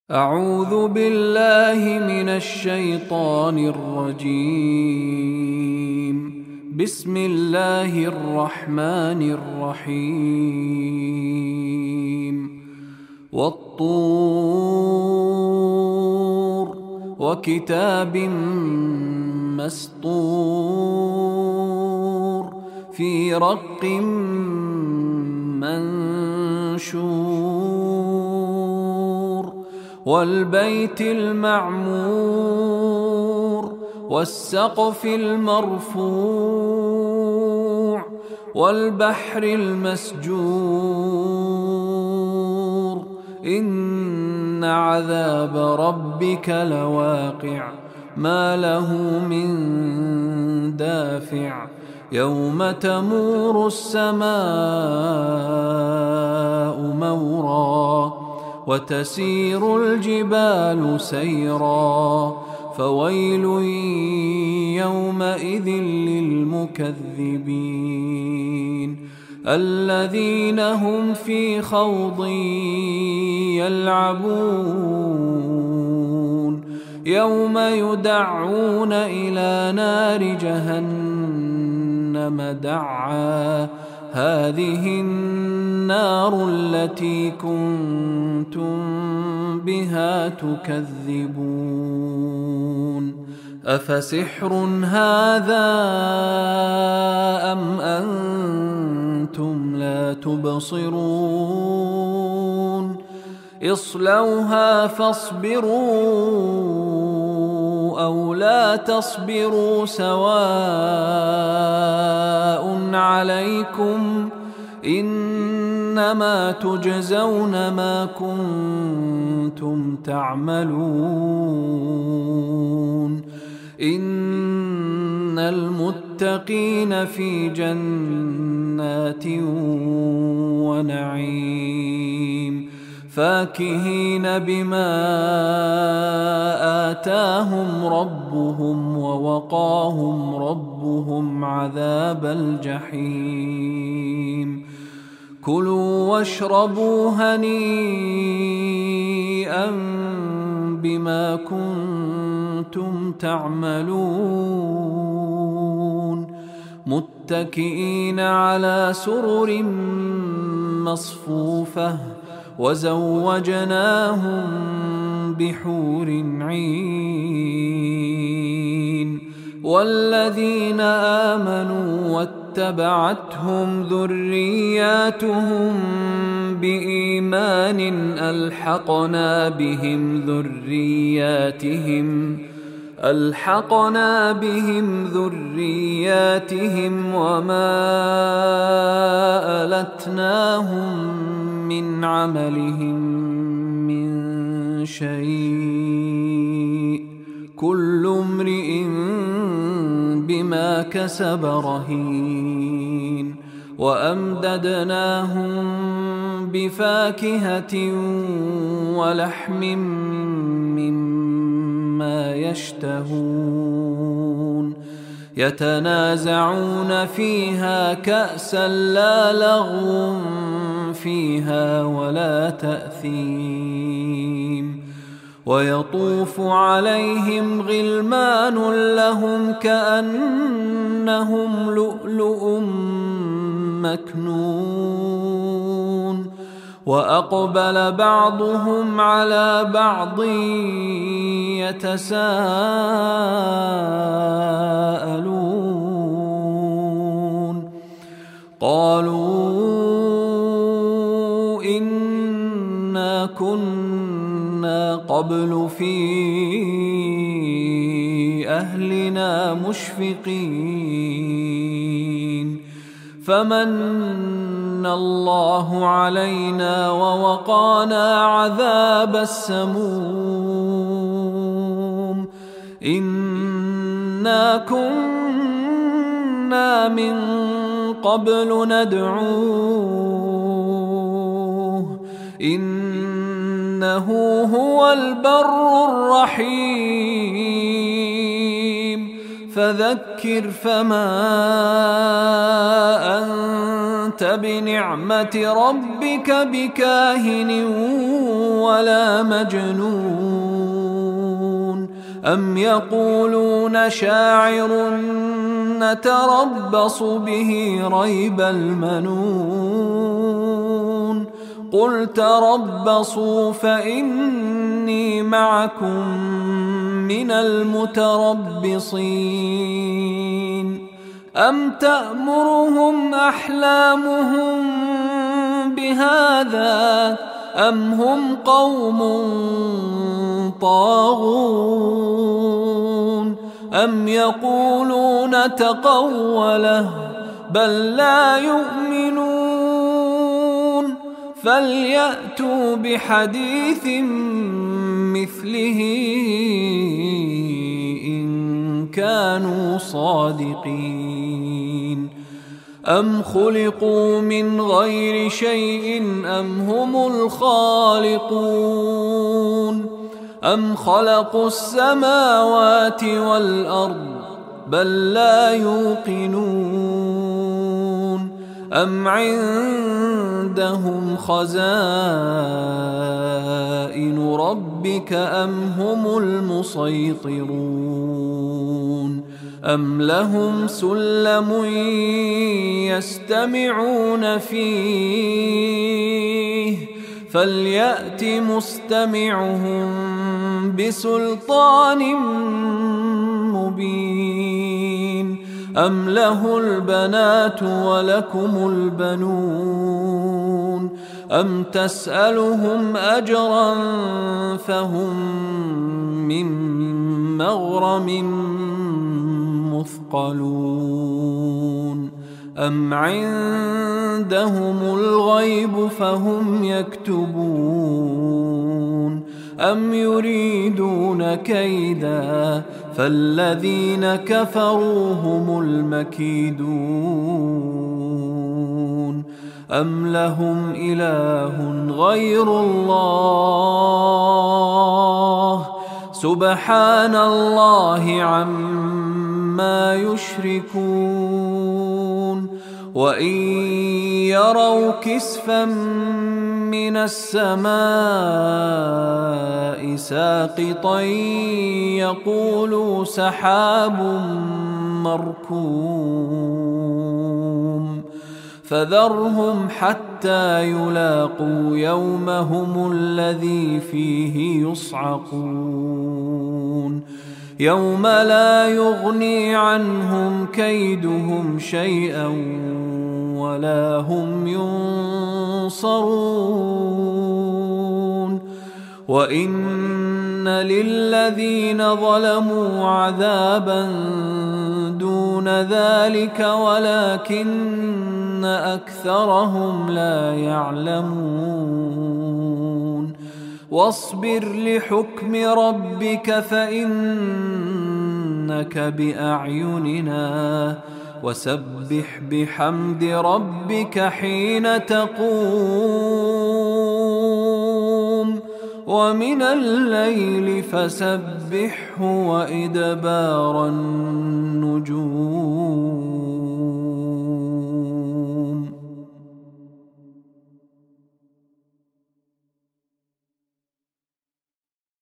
أعوذ بالله من الشيطان الرجيم. بسم الله الرحمن الرحيم. والطور وكتاب مسطور في رق منشور والبيت المعمور والسقف المرفوع والبحر المسجور إن عذاب ربك لواقع ما له من دافع يوم تمور السماء مورا وتسير الجبال سيرا فويل يومئذ للمكذبين الذين هم في خوض يلعبون يوم يدعون إلى نار جهنم دعا هذه النار التي كنتم بها تكذبون أفسحر هذا أم أنتم لا تبصرون اصلوها فاصبروا أو لا تصبروا سواء عليكم إنما تجزون ما كنتم تعملون إن المتقين في جنات ونعيم فاكهين بما آتاهم ربهم ووقاهم ربهم عذاب الجحيم كلوا واشربوا هنيئا بما كنتم تعملون متكئين على سرر مصفوفة وزوجناهم بحور عين والذين آمنوا واتبعتهم ذرياتهم بإيمان ألحقنا بهم ذرياتهم وما ألتناهم من عملهم من شيء كل امرئ بما كسب رهين وأمددناهم بفاكهة ولحم مما يشتهون يتنازعون فيها كأسا لا لغو فيها ولا تأثيم ويطوف عليهم غلمان لهم كأنهم لؤلؤ مكنون وأقبل بعضهم على بعض يتساءلون قالوا إنا كنا قبل في أهلنا مشفقين فمن الله علينا ووقانا عذاب السموم إنا كنا من قبل ندعوه إنه هو البر الرحيم فذكر فما أنت بنعمة ربك بكاهن ولا مجنون أم يقولون شاعر نتربص به ريب المنون قل تربصوا فإني معكم من المتربصين أم تأمرهم أحلامهم بهذا أم هم قوم طاغون أم يقولون تقوله بل لا يؤمنون فليأتوا بحديث مثله إن كانوا صادقين أم خلقوا من غير شيء أم هم الخالقون أم خلقوا السماوات والأرض بل لا يوقنون أم عندهم خزائن ربك أم هم المسيطرون أم لهم سلم يستمعون فيه فليأت مستمعهم بسلطان مبين أم له البنات ولكم البنون أم تسألهم أجرا فهم من مغرم مثقلون أم عندهم الغيب فهم يكتبون أم يريدون كيدا فالذين كفروا هم المكيدون أم لهم إله غير الله سبحان الله عما يشركون وإن يروا كسفا من السماء ساقطا يقولوا سحاب مركوم فذرهم حتى يلاقوا يومهم الذي فيه يصعقون يوم لا يغني عنهم كيدهم شيئا ولا هم ينصرون وإن للذين ظلموا عذابا دون ذلك ولكن أكثرهم لا يعلمون واصبر لحكم ربك فإنك بأعيننا وسبح بحمد ربك حين تقوم ومن الليل فسبحه وإدبار النجوم